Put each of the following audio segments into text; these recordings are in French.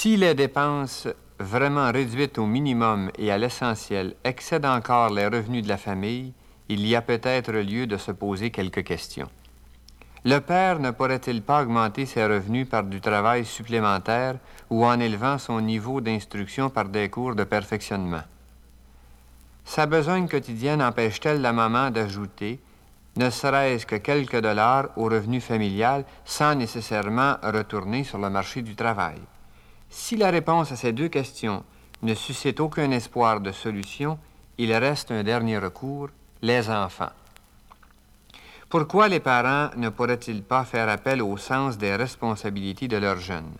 Si les dépenses vraiment réduites au minimum et à l'essentiel excèdent encore les revenus de la famille, il y a peut-être lieu de se poser quelques questions. Le père ne pourrait-il pas augmenter ses revenus par du travail supplémentaire ou en élevant son niveau d'instruction par des cours de perfectionnement? Sa besogne quotidienne empêche-t-elle la maman d'ajouter, ne serait-ce que quelques dollars au revenu familial sans nécessairement retourner sur le marché du travail? Si la réponse à ces deux questions ne suscite aucun espoir de solution, il reste un dernier recours, les enfants. Pourquoi les parents ne pourraient-ils pas faire appel au sens des responsabilités de leurs jeunes?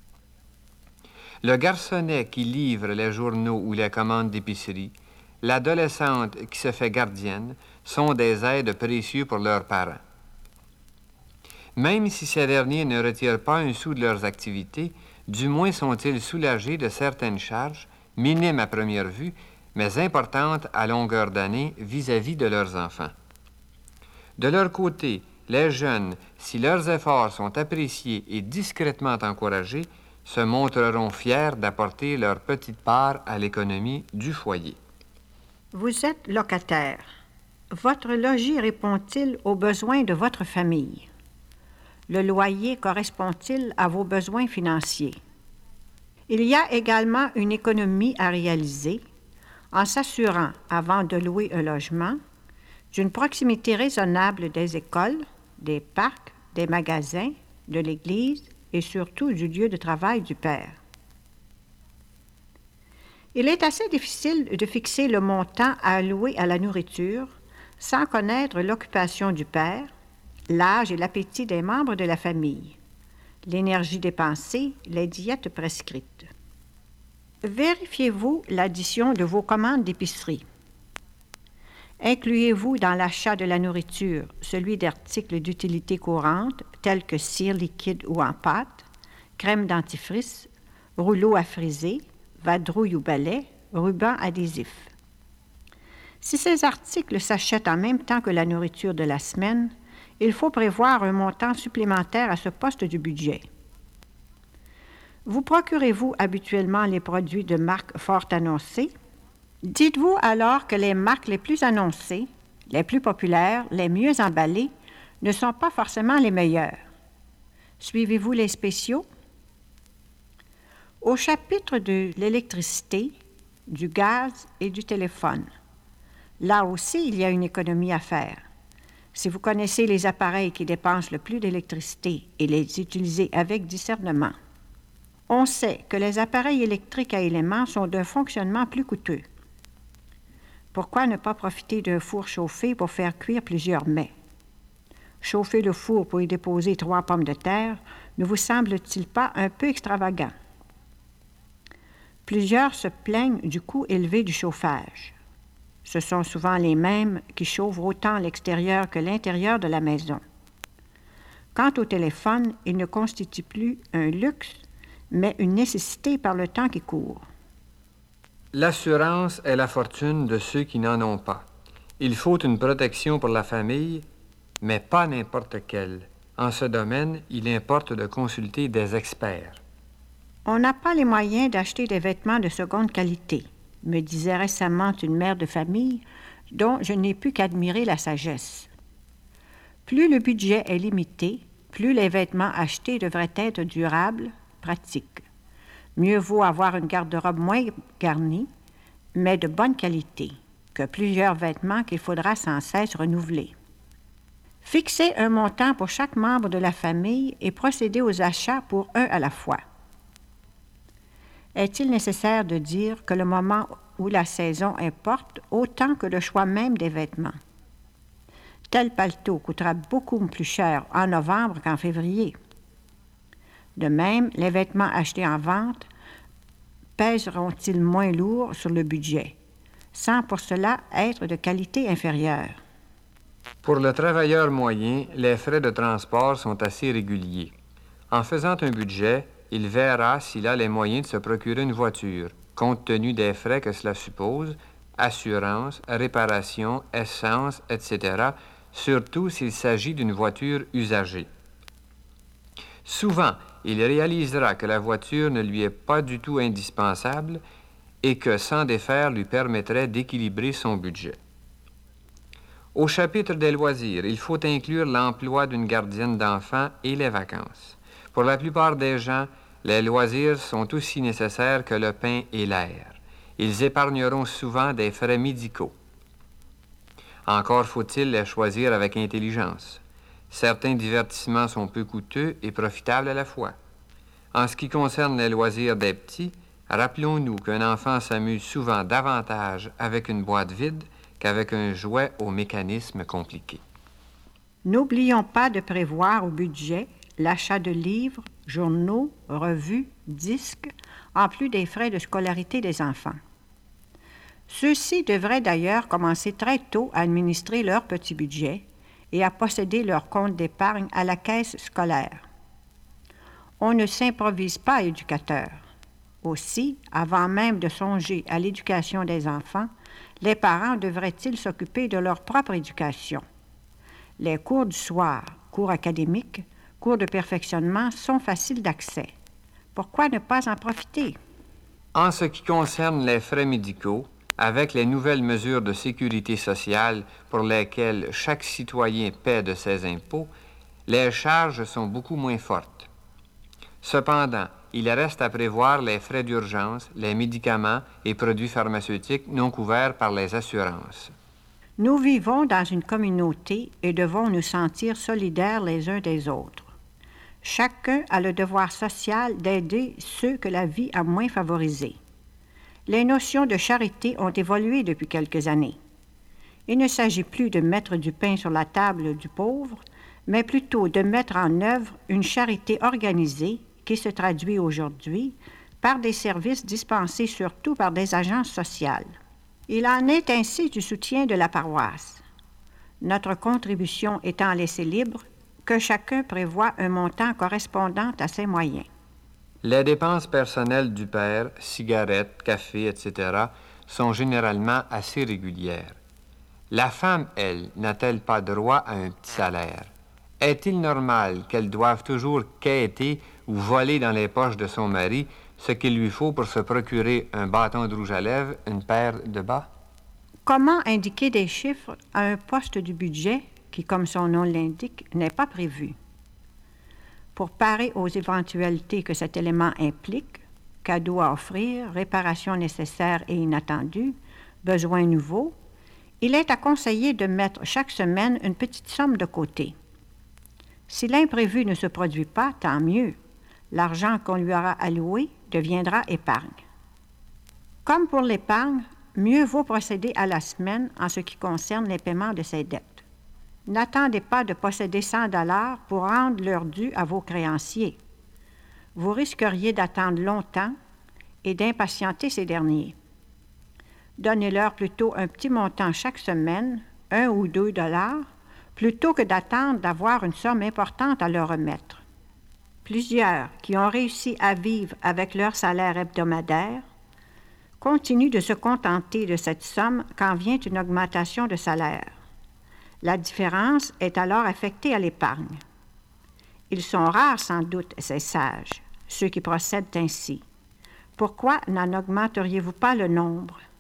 Le garçonnet qui livre les journaux ou les commandes d'épicerie, l'adolescente qui se fait gardienne, sont des aides précieux pour leurs parents. Même si ces derniers ne retirent pas un sou de leurs activités, du moins sont-ils soulagés de certaines charges, minimes à première vue, mais importantes à longueur d'année vis-à-vis de leurs enfants. De leur côté, les jeunes, si leurs efforts sont appréciés et discrètement encouragés, se montreront fiers d'apporter leur petite part à l'économie du foyer. Vous êtes locataire. Votre logis répond-il aux besoins de votre famille? Le loyer correspond-il à vos besoins financiers? Il y a également une économie à réaliser en s'assurant, avant de louer un logement, d'une proximité raisonnable des écoles, des parcs, des magasins, de l'église et surtout du lieu de travail du père. Il est assez difficile de fixer le montant à allouer à la nourriture sans connaître l'occupation du père, l'âge et l'appétit des membres de la famille, l'énergie dépensée, les diètes prescrites. Vérifiez-vous l'addition de vos commandes d'épicerie. Incluez-vous dans l'achat de la nourriture celui d'articles d'utilité courante tels que cire liquide ou en pâte, crème dentifrice, rouleau à friser, vadrouille ou balai, ruban adhésif. Si ces articles s'achètent en même temps que la nourriture de la semaine, il faut prévoir un montant supplémentaire à ce poste du budget. Vous procurez-vous habituellement les produits de marque fort annoncées? Dites-vous alors que les marques les plus annoncées, les plus populaires, les mieux emballées, ne sont pas forcément les meilleures. Suivez-vous les spéciaux? Au chapitre de l'électricité, du gaz et du téléphone, là aussi, il y a une économie à faire. Si vous connaissez les appareils qui dépensent le plus d'électricité et les utilisez avec discernement, on sait que les appareils électriques à éléments sont d'un fonctionnement plus coûteux. Pourquoi ne pas profiter d'un four chauffé pour faire cuire plusieurs mets? Chauffer le four pour y déposer 3 pommes de terre ne vous semble-t-il pas un peu extravagant? Plusieurs se plaignent du coût élevé du chauffage. Ce sont souvent les mêmes qui chauffent autant l'extérieur que l'intérieur de la maison. Quant au téléphone, il ne constitue plus un luxe, mais une nécessité par le temps qui court. L'assurance est la fortune de ceux qui n'en ont pas. Il faut une protection pour la famille, mais pas n'importe quelle. En ce domaine, il importe de consulter des experts. On n'a pas les moyens d'acheter des vêtements de seconde qualité, me disait récemment une mère de famille dont je n'ai pu qu'admirer la sagesse. Plus le budget est limité, plus les vêtements achetés devraient être durables, pratiques. Mieux vaut avoir une garde-robe moins garnie, mais de bonne qualité, que plusieurs vêtements qu'il faudra sans cesse renouveler. Fixez un montant pour chaque membre de la famille et procédez aux achats pour un à la fois. Est-il nécessaire de dire que le moment où la saison importe autant que le choix même des vêtements? Tel paletot coûtera beaucoup plus cher en novembre qu'en février. De même, les vêtements achetés en vente pèseront-ils moins lourd sur le budget, sans pour cela être de qualité inférieure? Pour le travailleur moyen, les frais de transport sont assez réguliers. En faisant un budget, il verra s'il a les moyens de se procurer une voiture, compte tenu des frais que cela suppose, assurance, réparation, essence, etc., surtout s'il s'agit d'une voiture usagée. Souvent, il réalisera que la voiture ne lui est pas du tout indispensable et que s'en défaire lui permettrait d'équilibrer son budget. Au chapitre des loisirs, il faut inclure l'emploi d'une gardienne d'enfants et les vacances. Pour la plupart des gens, les loisirs sont aussi nécessaires que le pain et l'air. Ils épargneront souvent des frais médicaux. Encore faut-il les choisir avec intelligence. Certains divertissements sont peu coûteux et profitables à la fois. En ce qui concerne les loisirs des petits, rappelons-nous qu'un enfant s'amuse souvent davantage avec une boîte vide qu'avec un jouet au mécanisme compliqué. N'oublions pas de prévoir au budget l'achat de livres, journaux, revues, disques, en plus des frais de scolarité des enfants. Ceux-ci devraient d'ailleurs commencer très tôt à administrer leur petit budget et à posséder leur compte d'épargne à la caisse scolaire. On ne s'improvise pas éducateur. Aussi, avant même de songer à l'éducation des enfants, les parents devraient-ils s'occuper de leur propre éducation. Les cours du soir, cours académiques, cours de perfectionnement sont faciles d'accès. Pourquoi ne pas en profiter? En ce qui concerne les frais médicaux, avec les nouvelles mesures de sécurité sociale pour lesquelles chaque citoyen paie de ses impôts, les charges sont beaucoup moins fortes. Cependant, il reste à prévoir les frais d'urgence, les médicaments et produits pharmaceutiques non couverts par les assurances. Nous vivons dans une communauté et devons nous sentir solidaires les uns des autres. Chacun a le devoir social d'aider ceux que la vie a moins favorisés. Les notions de charité ont évolué depuis quelques années. Il ne s'agit plus de mettre du pain sur la table du pauvre, mais plutôt de mettre en œuvre une charité organisée qui se traduit aujourd'hui par des services dispensés surtout par des agences sociales. Il en est ainsi du soutien de la paroisse. Notre contribution étant laissée libre, que chacun prévoit un montant correspondant à ses moyens. Les dépenses personnelles du père, cigarettes, café, etc., sont généralement assez régulières. La femme, elle, n'a-t-elle pas droit à un petit salaire? Est-il normal qu'elle doive toujours quêter ou voler dans les poches de son mari ce qu'il lui faut pour se procurer un bâton de rouge à lèvres, une paire de bas? Comment indiquer des chiffres à un poste du budget qui, comme son nom l'indique, n'est pas prévu? Pour parer aux éventualités que cet élément implique, cadeaux à offrir, réparations nécessaires et inattendues, besoins nouveaux, il est à conseiller de mettre chaque semaine une petite somme de côté. Si l'imprévu ne se produit pas, tant mieux. L'argent qu'on lui aura alloué deviendra épargne. Comme pour l'épargne, mieux vaut procéder à la semaine en ce qui concerne les paiements de ses dettes. N'attendez pas de posséder 100 $ pour rendre leur dû à vos créanciers. Vous risqueriez d'attendre longtemps et d'impatienter ces derniers. Donnez-leur plutôt un petit montant chaque semaine, 1 ou 2 $, plutôt que d'attendre d'avoir une somme importante à leur remettre. Plusieurs qui ont réussi à vivre avec leur salaire hebdomadaire continuent de se contenter de cette somme quand vient une augmentation de salaire. La différence est alors affectée à l'épargne. Ils sont rares sans doute, ces sages, ceux qui procèdent ainsi. Pourquoi n'en augmenteriez-vous pas le nombre?